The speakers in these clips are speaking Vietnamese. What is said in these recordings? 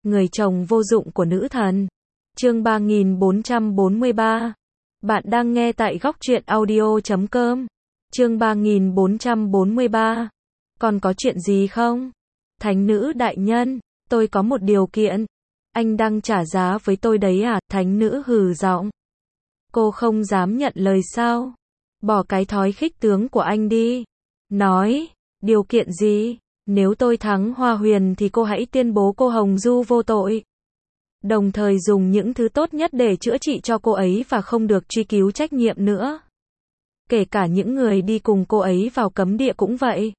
người chồng vô dụng của nữ thần. Chương 3443. Bạn đang nghe tại góc truyện audio.com. Chương 3443. Còn có chuyện gì không? Thánh nữ đại nhân, tôi có một điều kiện. Anh đang trả giá với tôi đấy à? Thánh nữ hừ giọng. Cô không dám nhận lời sao? Bỏ cái thói khích tướng của anh đi. Nói, điều kiện gì? Nếu tôi thắng Hoa Huyền thì cô hãy tuyên bố cô Hồng Du vô tội. Đồng thời dùng những thứ tốt nhất để chữa trị cho cô ấy và không được truy cứu trách nhiệm nữa. Kể cả những người đi cùng cô ấy vào cấm địa cũng vậy.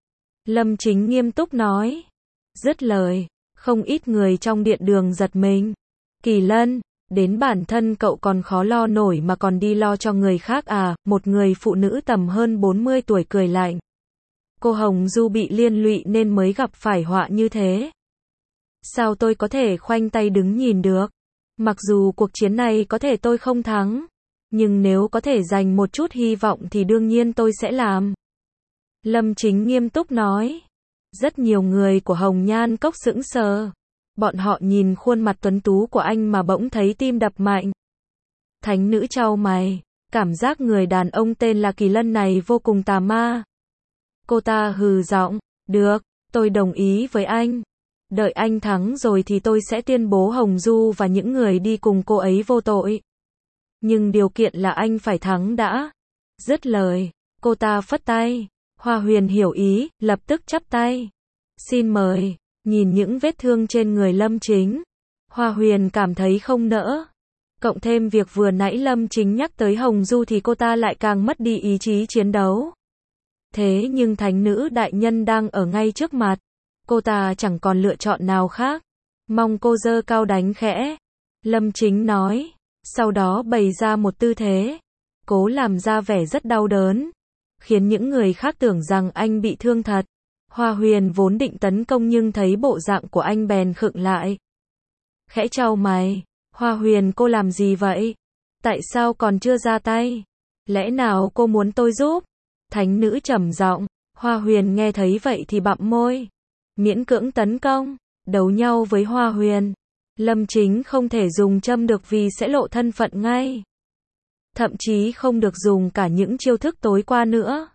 Lâm Chính nghiêm túc nói. Dứt lời, không ít người trong điện đường giật mình. Kỳ Lân, đến bản thân cậu còn khó lo nổi mà còn đi lo cho người khác à? Một người phụ nữ tầm hơn 40 tuổi cười lạnh. Cô Hồng Du bị liên lụy nên mới gặp phải họa như thế. Sao tôi có thể khoanh tay đứng nhìn được? Mặc dù cuộc chiến này có thể tôi không thắng, nhưng nếu có thể dành một chút hy vọng thì đương nhiên tôi sẽ làm. Lâm Chính nghiêm túc nói. Rất nhiều người của Hồng Nhan Cốc sững sờ. Bọn họ nhìn khuôn mặt tuấn tú của anh mà bỗng thấy tim đập mạnh. Thánh nữ chau mày, cảm giác người đàn ông tên là Kỳ Lân này vô cùng tà ma. Cô ta hừ giọng, được, tôi đồng ý với anh. Đợi anh thắng rồi thì tôi sẽ tuyên bố Hồng Du và những người đi cùng cô ấy vô tội. Nhưng điều kiện là anh phải thắng đã. Dứt lời, cô ta phất tay. Hoa Huyền hiểu ý, lập tức chắp tay. Xin mời. Nhìn những vết thương trên người Lâm Chính, Hoa Huyền cảm thấy không nỡ. Cộng thêm việc vừa nãy Lâm Chính nhắc tới Hồng Du thì cô ta lại càng mất đi ý chí chiến đấu. Thế nhưng thánh nữ đại nhân đang ở ngay trước mặt. Cô ta chẳng còn lựa chọn nào khác. Mong cô giơ cao đánh khẽ. Lâm Chính nói. Sau đó bày ra một tư thế. Cố làm ra vẻ rất đau đớn. Khiến những người khác tưởng rằng anh bị thương thật. Hoa Huyền vốn định tấn công nhưng thấy bộ dạng của anh bèn khựng lại. Khẽ chau mày. Hoa Huyền cô làm gì vậy? Tại sao còn chưa ra tay? Lẽ nào cô muốn tôi giúp? Thánh nữ trầm giọng. Hoa Huyền nghe thấy vậy thì bặm môi. Miễn cưỡng tấn công. Đấu nhau với Hoa Huyền. Lâm Chính không thể dùng châm được vì sẽ lộ thân phận ngay. Thậm chí không được dùng cả những chiêu thức tối qua nữa.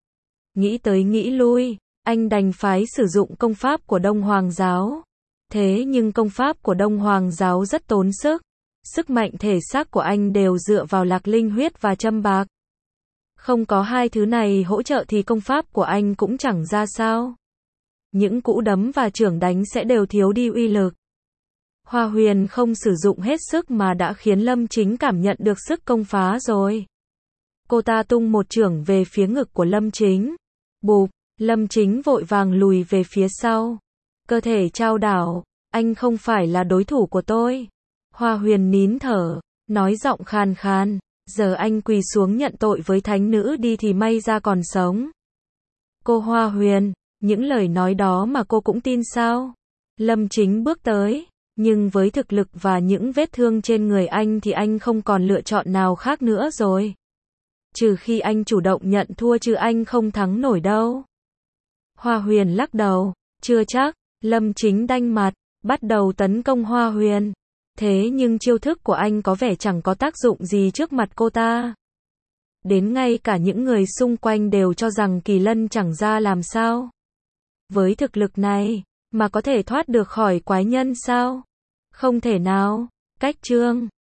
Nghĩ tới nghĩ lui. Anh đành phải sử dụng công pháp của Đông Hoàng Giáo. Thế nhưng công pháp của Đông Hoàng Giáo rất tốn sức. Sức mạnh thể xác của anh đều dựa vào lạc linh huyết và châm bạc. Không có hai thứ này hỗ trợ thì công pháp của anh cũng chẳng ra sao. Những cú đấm và chưởng đánh sẽ đều thiếu đi uy lực. Hoa Huyền không sử dụng hết sức mà đã khiến Lâm Chính cảm nhận được sức công phá rồi. Cô ta tung một chưởng về phía ngực của Lâm Chính. Bụp. Lâm Chính vội vàng lùi về phía sau. Cơ thể chao đảo. Anh không phải là đối thủ của tôi. Hoa Huyền nín thở. Nói giọng khàn khàn. Giờ anh quỳ xuống nhận tội với thánh nữ đi thì may ra còn sống. Cô Hoa Huyền. Những lời nói đó mà cô cũng tin sao? Lâm Chính bước tới. Nhưng với thực lực và những vết thương trên người anh thì anh không còn lựa chọn nào khác nữa rồi. Trừ khi anh chủ động nhận thua chứ anh không thắng nổi đâu. Hoa Huyền lắc đầu, chưa chắc. Lâm Chính đanh mặt, bắt đầu tấn công Hoa Huyền. Thế nhưng chiêu thức của anh có vẻ chẳng có tác dụng gì trước mặt cô ta. Đến ngay cả những người xung quanh đều cho rằng Kỳ Lân chẳng ra làm sao. Với thực lực này, mà có thể thoát được khỏi quái nhân sao? Không thể nào. Cách chương